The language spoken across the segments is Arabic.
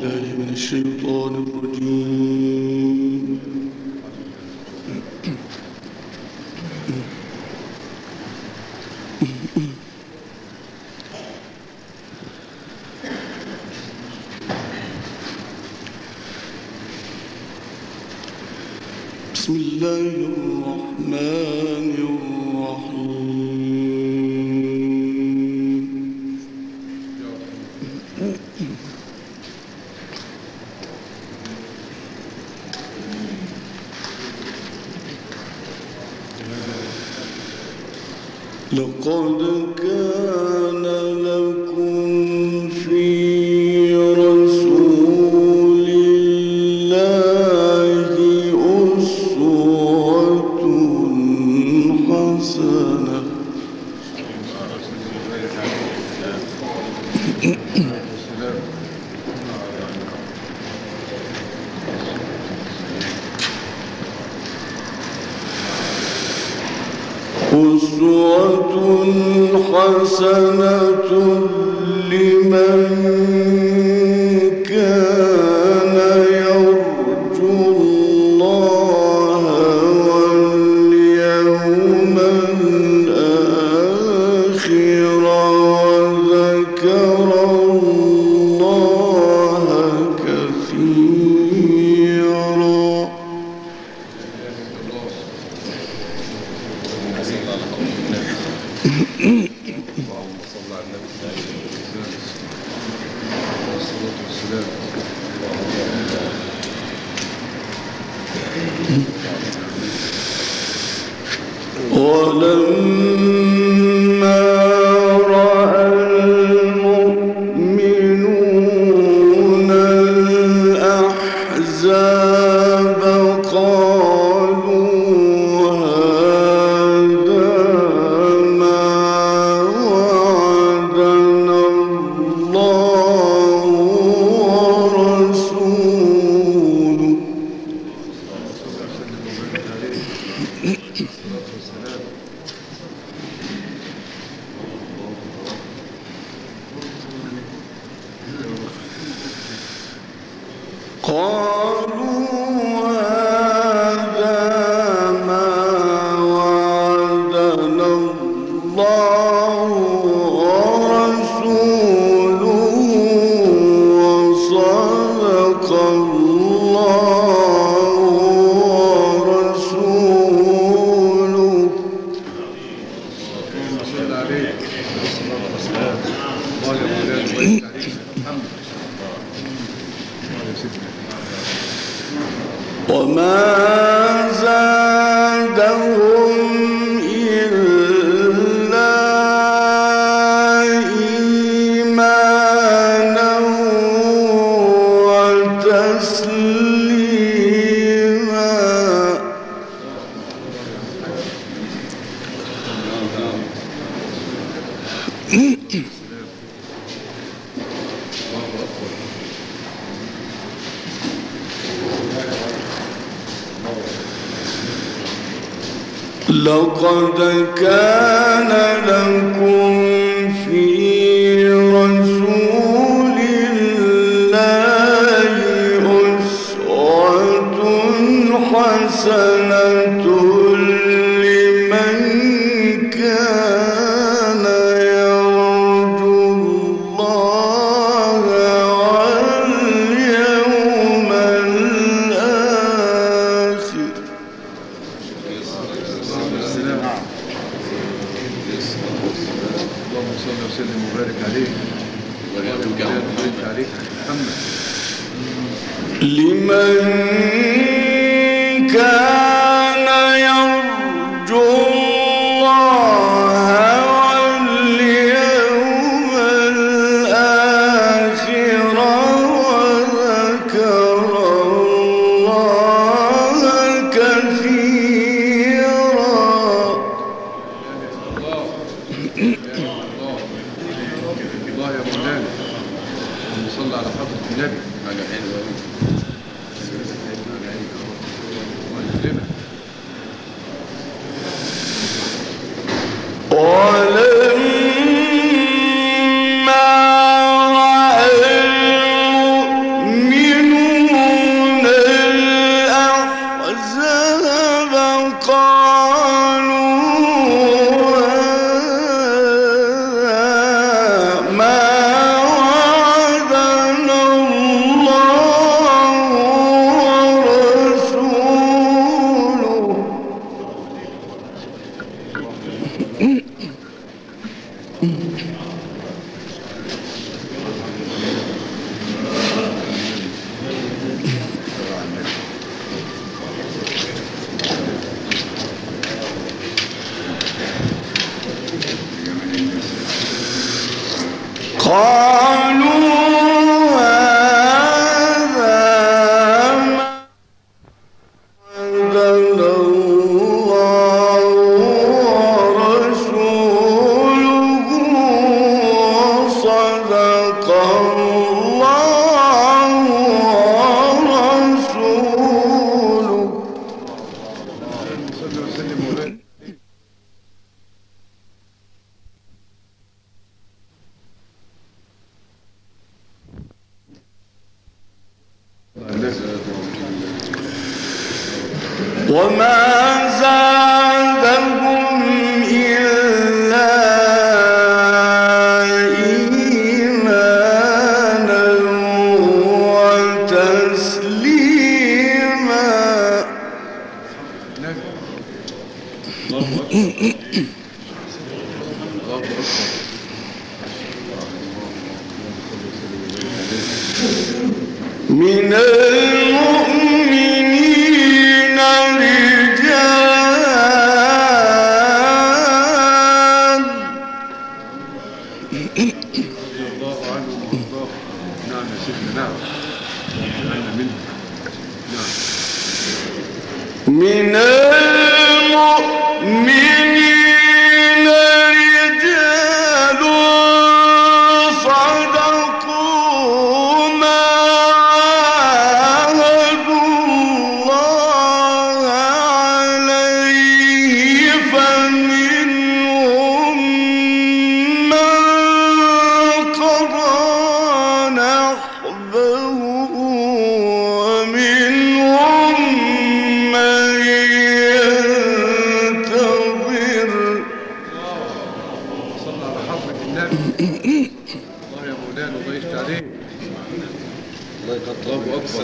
بالله من الشيطان الرجيم. بسم الله الرحمن الرحيم. لقد كان لكم في رسول الله أسوة حسنة لمن كان يرجو الله واليوم الآخر وذكر الله كثيرا. ولما رأى المؤمنون الأحزاب قالوا هذا ما وعدنا الله ورسوله. قالوا هذا ما وعدنا الله ورسوله وصدق الله ورسوله. وما زادهم إلا إيمانا وتسليما. لقد كان لكم في رسول الله أسوة حسنة لمن كان يرجو الله واليوم الآخر. اللهم صل وسلم وبارك عليه وبارك عليك محمد. لمن كان يرجو الله واليوم الآخر وذكر الله كثيرا. الله يا مولانا اللهم صل على حضرة النبي. حاجة حلوة أوي. ولما رأى وما زادهم إلا إيمانا وتسليما. من المؤمنين رجال الله عنهم وارضاه. نعم يا سيدنا. نعم أنا منه. نعم. من المؤمنين رجال صدقوا ما عاهدوا الله عليه فمنهم من قضى نحبه ومنهم من ينتظر. صلى على حضرة النبي. الله يا مولانا الله يفتح عليك. الله أكبر.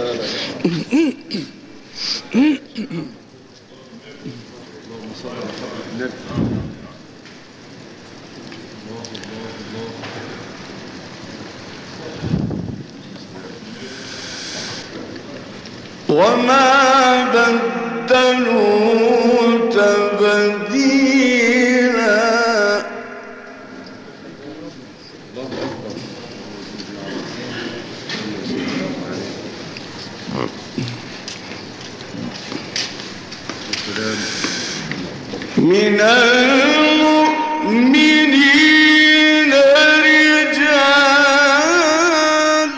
اللهم صل على حضرة النبي. الله الله الله. وما بدلوا تبديلا. الله أكبر. السلام. من المؤمنين رجال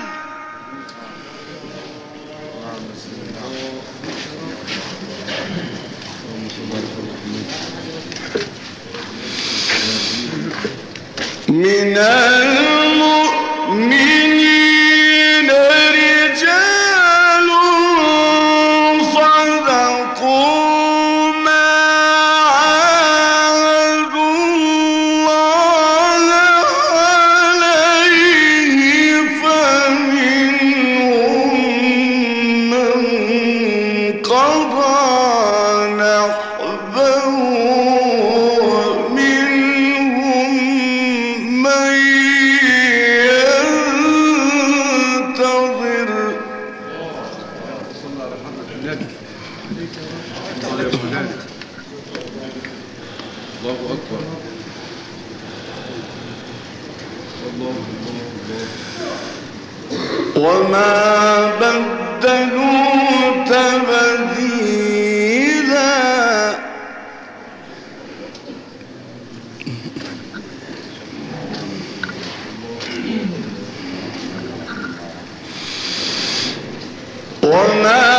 من المؤمنين رجال صدقوا ما عاهدوا الله عليه فمنهم من قضى نحبه ومنهم من ينتظر. صلى على حضرة النبي. الله يا مولانا. الله أكبر. الله الله الله. وما بدلوا تبديلا. وما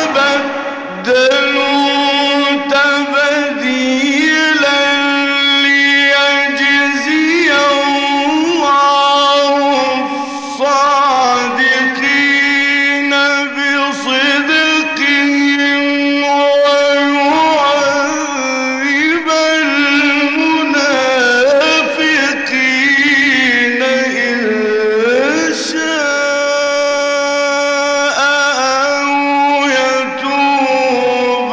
بدلوا تبديلا ليجزي الله الصادقين بصدقهم ويعذب المنافقين إن شاء أو يتوب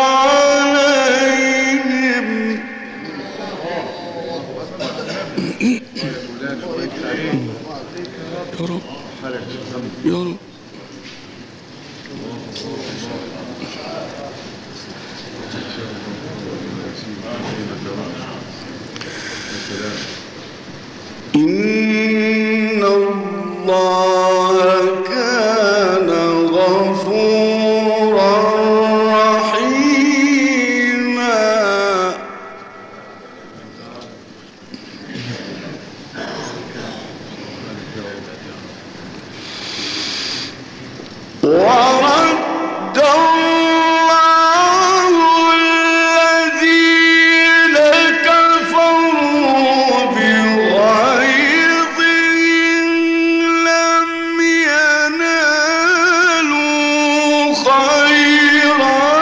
عليهم. يا مولانا الله يفتح عليك. يا رب حالك الحمد. يا رب. إن الله كان غفورا رحيما ورد الله الذين كفروا بغيظهم لم ينالوا خيرا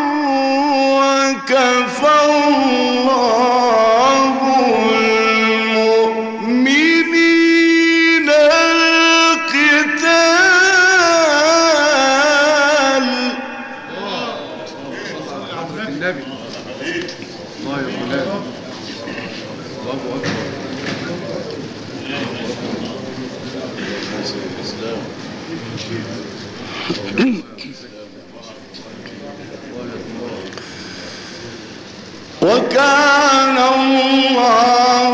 وكفى الله المؤمنين القتال. النبي الله يا مولانا الله أكبر. وكان الله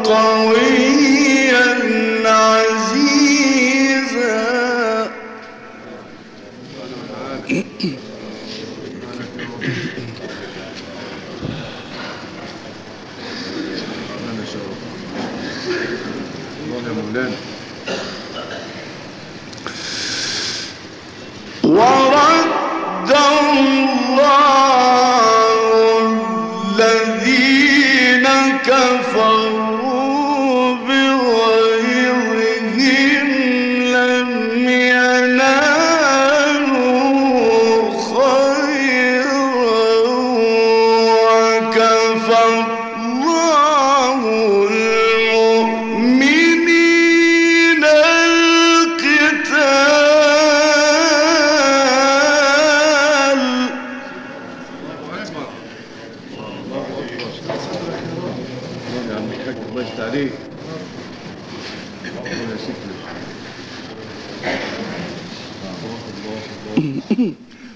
قويا عزيزا. أنا شرف الله يا مولانا. ورد الله الذين كفروا بغيظهم لم ينالوا خيرا وكفى الله المؤمنين القتال. الله أكبر. الله يا عم الحاج الله يفتح عليك. الله يا سيدنا. الله.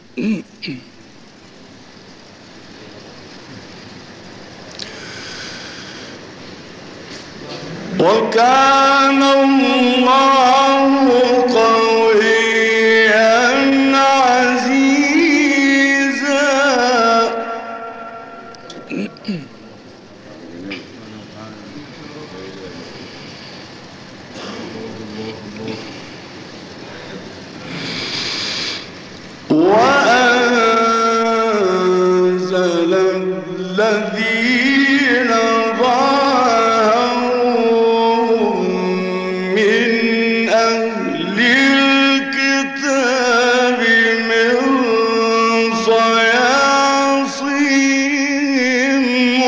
وكان الله قويا عزيزا. وأنزل الذين ظاهرهم من أهل الكتاب من صياصيهم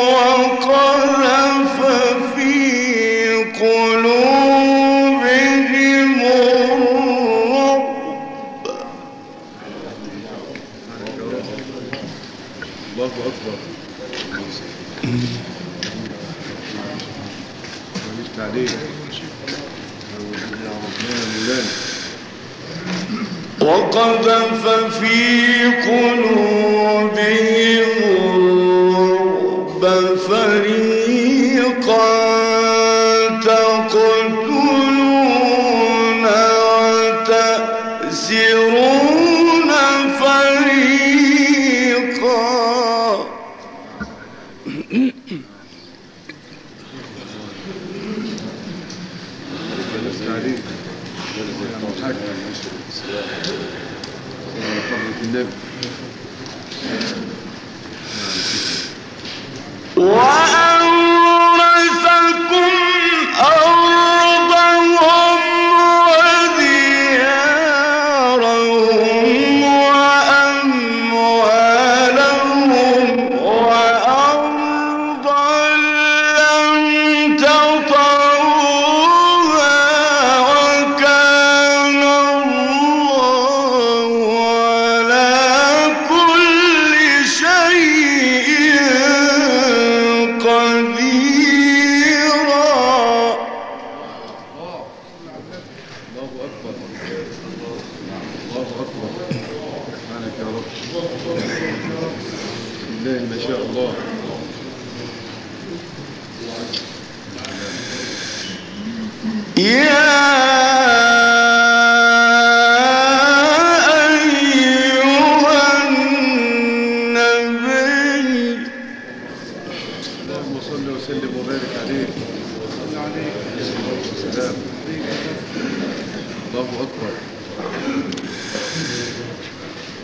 وقذف في قلوبهم الرعب. الله أكبر. الله يفتح عليك. يا مولانا. وقذف في قلوبهم الرعب فريقا تقتلون وتأسرون فريقا. الله يفتح عليك. يا عم الحاج. على حضرة النبي. وأورثكم أرضهم وديارهم وأموالهم وأرضا لم تطئوها وكان الله على كل شيء قديرا. الله أكبر. الله أكبر. سبحانك يا رب. بسم الله ما شاء الله. يا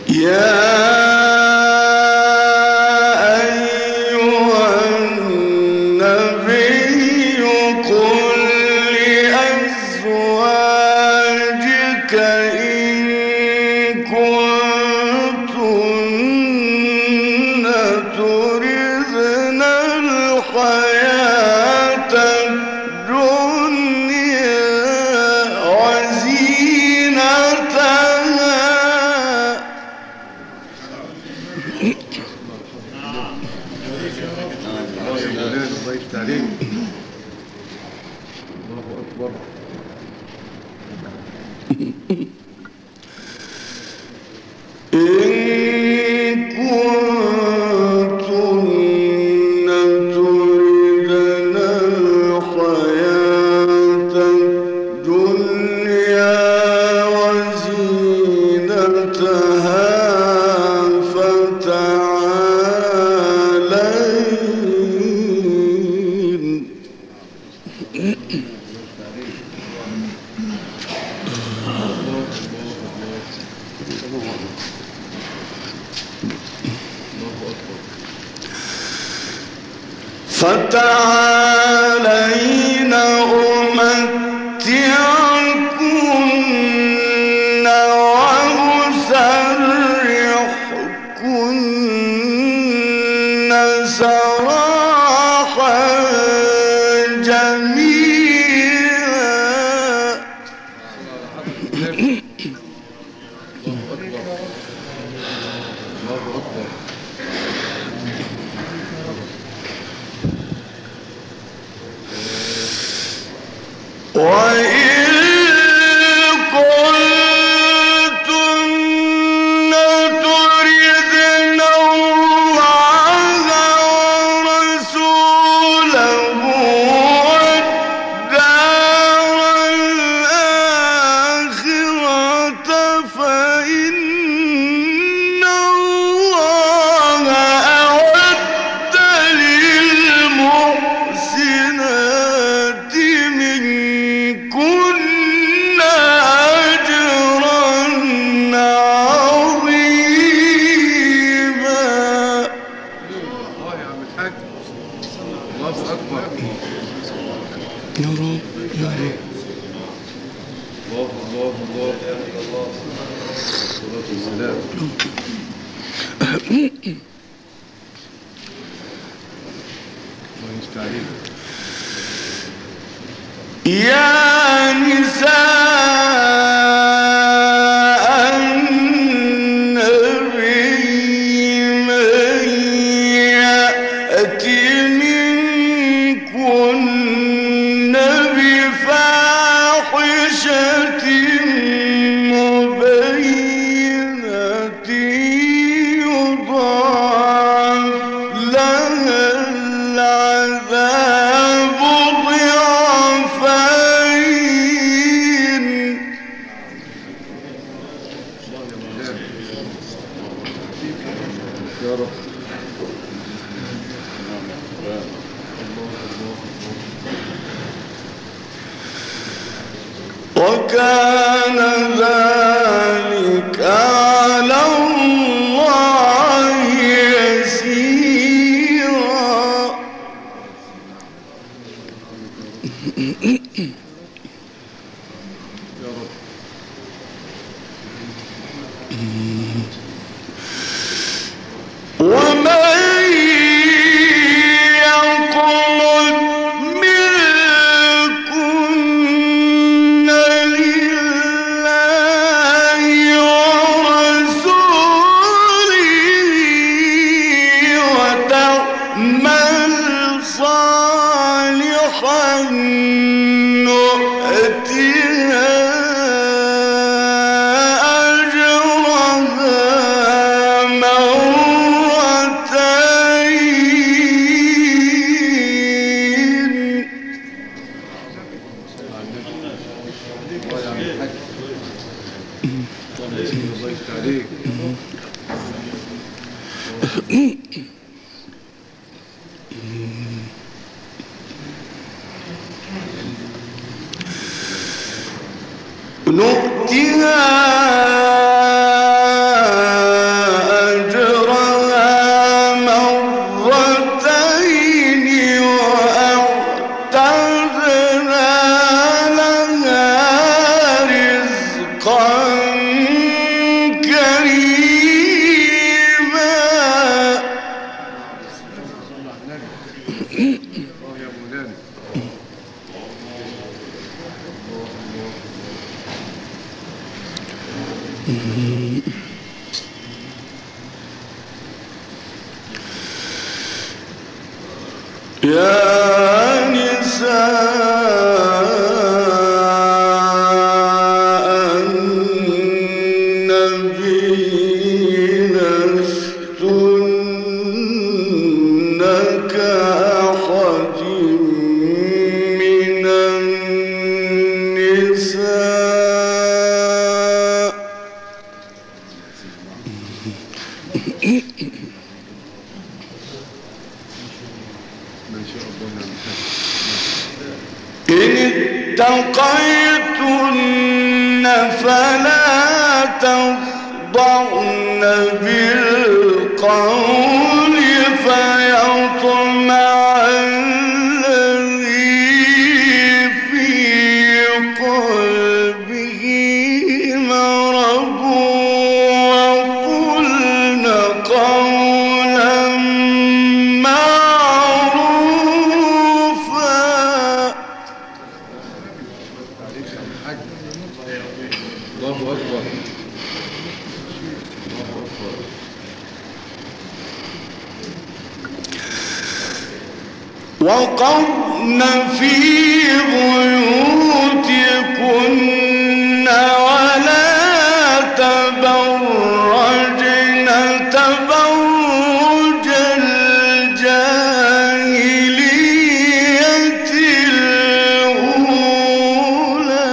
فتعالين أمتعكن وأسرحكن سراحا جميلا. وإن كنتن تردن الله ورسوله والدار الآخرة فإن الله أعد للمحسنات منكن أجرا عظيما. الله يا عم الحاج، الله أكبر. يا رب يا رب. الله الله الله الله. الصلاة والسلام. الله يستعين. يا نساء النبي من يأت منكن بفاحشة مبينة يضاعف لها العذاب ضعفين. يا رب. وكان ذلك على الله يسيرا. يا رب. ومن يقنت منكن لله ورسوله وتعمل صالحا نؤتها أجرها مرتين. الله يا عم الحاج. الله يستعين. نؤتها كريما. يا مولانا. يا نساء النبي لستن كأحد من النساء. إن اتقيتن فلا تخضعن بالقول فيطمع الذي في قلبه مرض وقلن قولا الله أكبر. وقرن في بيوتكن ولا تبرجن تبرج الجاهلية الأولى.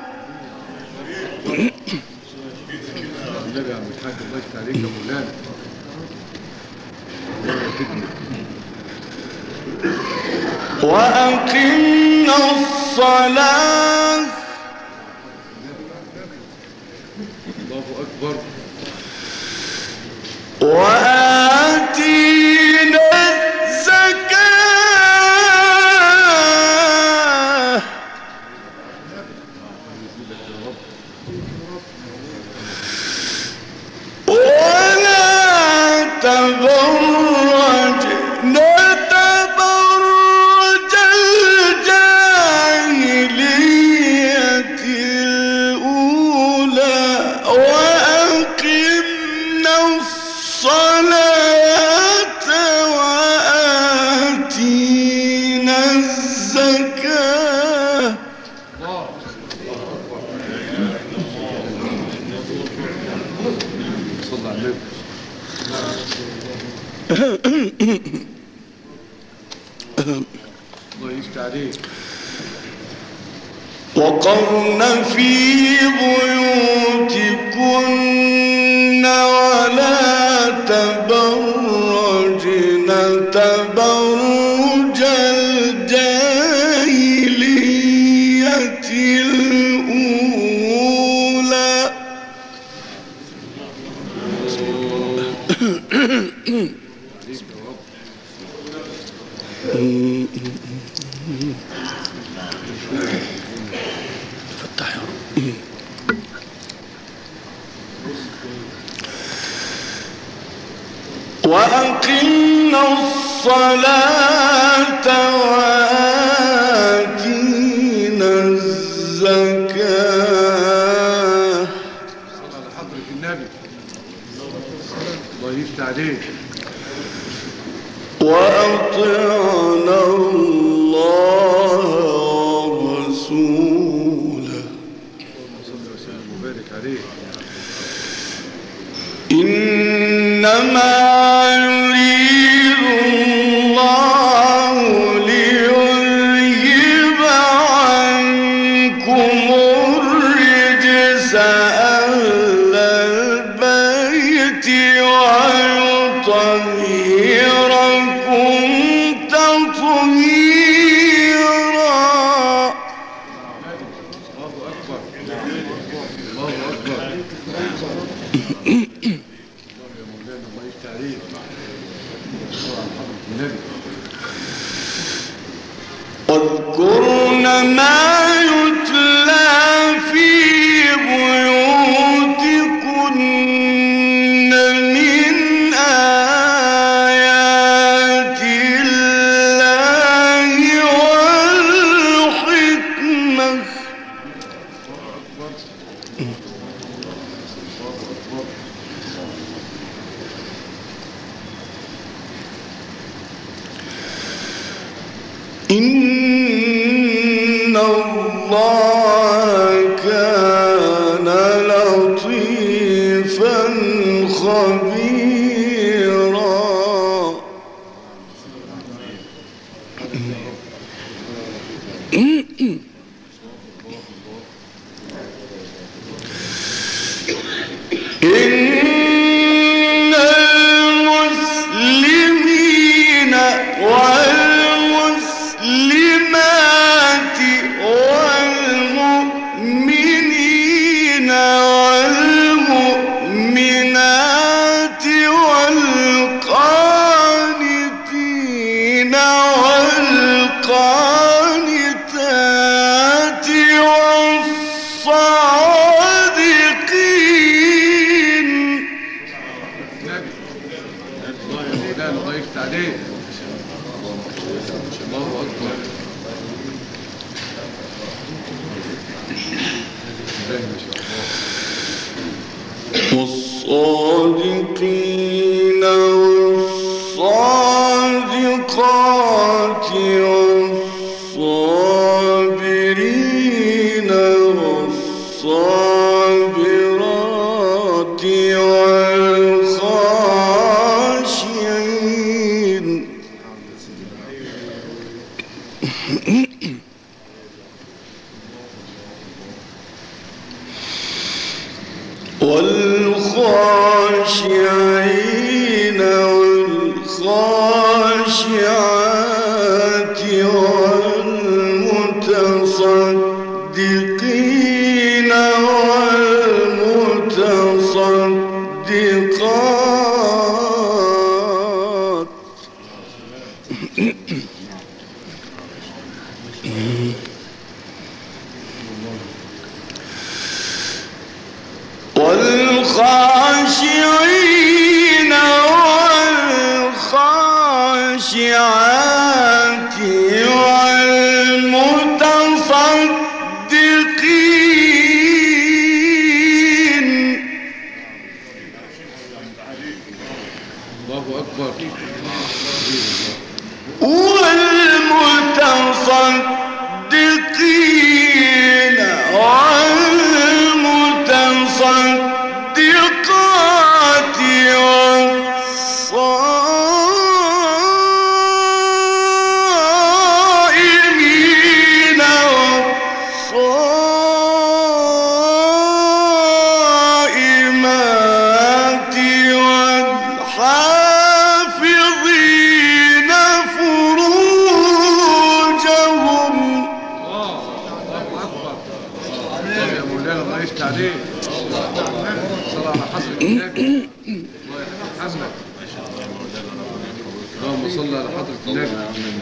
النبي عم الحاج الله يفتح عليك يا مولانا. وأقمنا الصلاة. الله أكبر. وآتينا الزكاة ولا تبرجن تبرج الجاهلية الأولى وأقمنا الصلاة وآتينا الزكاة. صلى على النبي. الله يفتح عليك. وقرن في بيوتكن ولا تبرجن تبرج الجاهلية الأولى. فتح يا رب. وأقمنا الصلاة وآتينا الزكاة. صلى على حضرة النبي. الله يفتح عليك. وأطعنا الله ورسوله. صلى وسلم وبارك عليه. إنما يريد الله ليذهب عنكم الرجس أهل البيت ويطهركم تطهيرا. الله أكبر. الله أكبر. الله يفتح عليك. صلى على حضرة النبي. واذكرن ما يتلى في بيوتكم إن الله كان لطيفا خبيرا. إن المسلمين والمسلمات والمؤمنين والمؤمنات والقانتين والقانتات والصادقين. الله يا مولانا، الله يفتح عليك. الله أكبر. والصادقين والصادقات والصابرين والصابرات والخاشعين والخاشعين والخاشعات والمتصدقين والمتصدقات والخاشعين والخاشعات والمتصدقين. الله أكبر. والمتصدقين والمتصدقات والصائمين والصائمات والحافظين فروجهم. الله يا مولانا، الله يفتح عليك. صل على حضرة النبي. الله يرحمك. اللهم صل على حضرة النبي.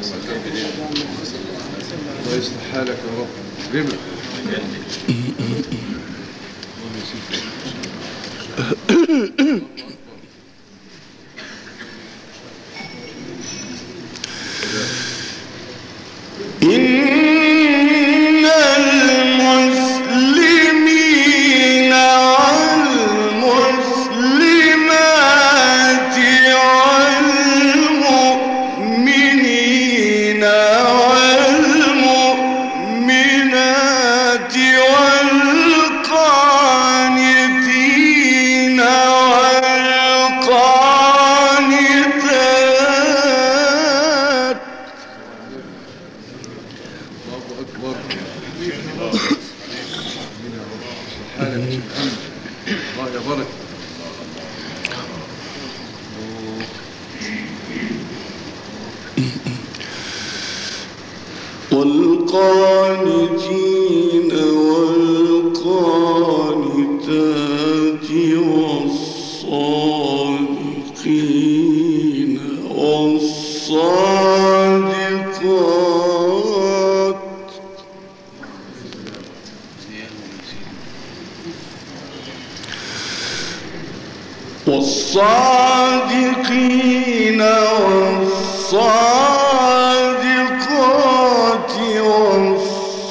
الله يصلح حالك يا رب. رمى. إن المسلمين والمسلمات والمؤمنين والمؤمنات والقانتين والقانتات. الله أكبر. حالك يا محمد. الله يبارك. والقانتين والقانتات والصادقين والصادقات والصادقين والصادقات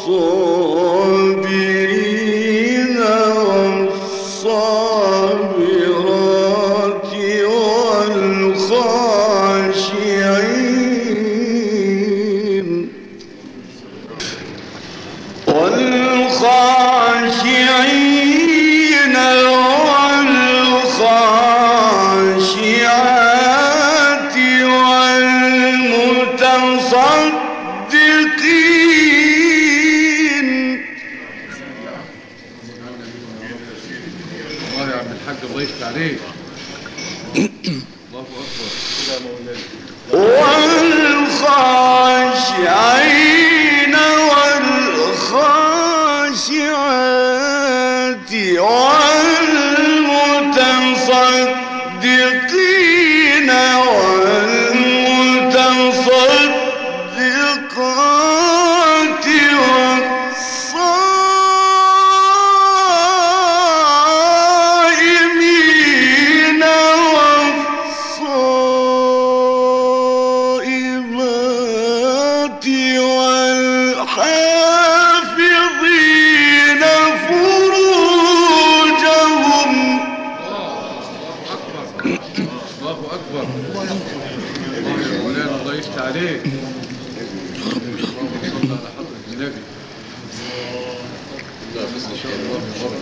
والصابرين والصابرات الحاج الله يفتح عليك. الله أكبر. كده يا مولانا. والخاشعين والخاشعات والمتصدقين والمتصدقات والصائمين والصائمات والحافظين فروجهم. الله أكبر. الله يا مولانا الله يفتح عليك. اللهم صل على حضرة النبي. لا بس إن شاء الله يا رب.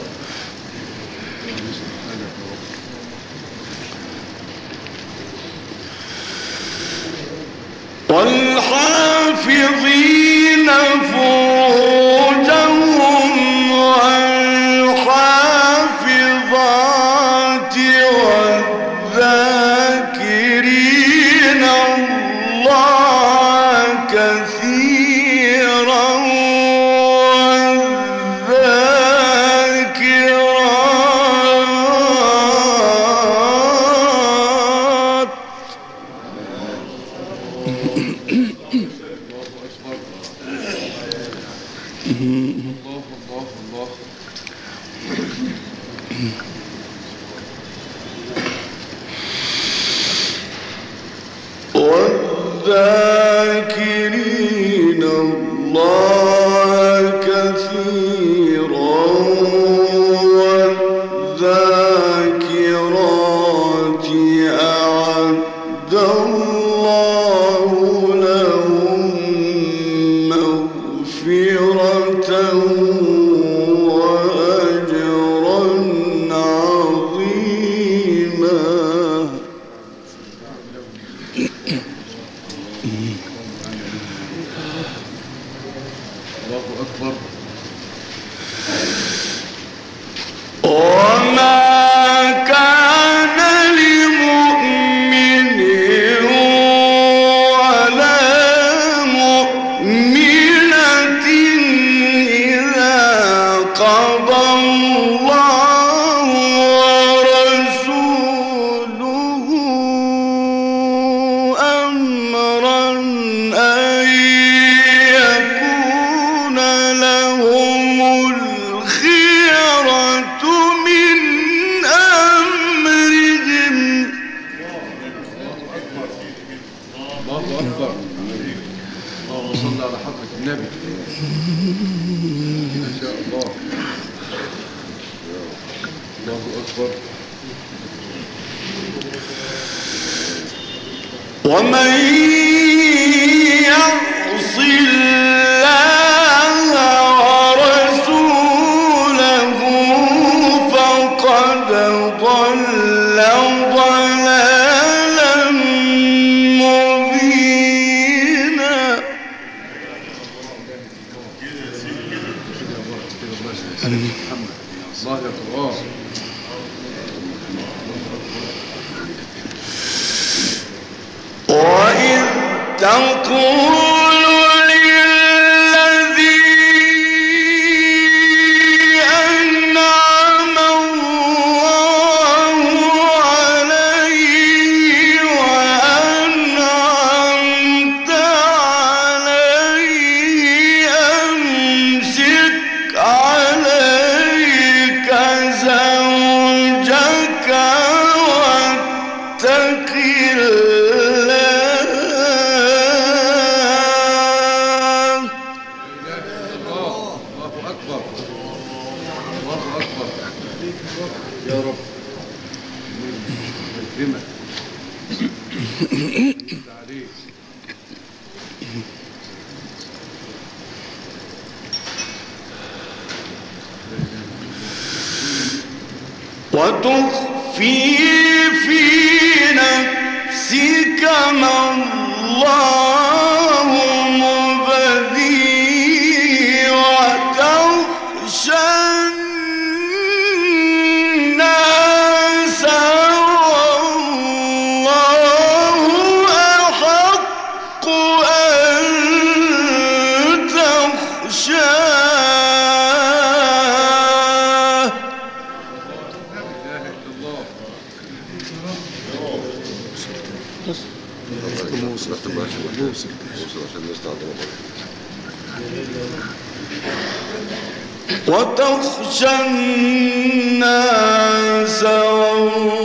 والحافظين فروجهم والحافظات والذاكرين الله كثيرا والذاكرات. الله الله الله. والذاكرين الله كثيرا والذاكرات أعد الله لهم مغفرة وأجرا عظيما. الله أكبر. وما كان لمؤمن ولا مؤمنة إذا قضى الله ورسوله أمرا أن يكون لهم الخيرة من أمرهم. الله أكبر. اللهم صل على حضرة النبي. ما شاء الله. الله أكبر. ومن يعص الله ورسوله فقد ضل ضلالا مبينا. محمد الله يا قرآن. وإذ تقول للذي أنعم الله عليه وأنعمت عليه أمسك عليك زوجك واتق يا رب يكرمك. عليك. وتخفي في نفسك ما الله مبديه وتخشى الناس موصل عشان الناس تعظم. وتخشى الناس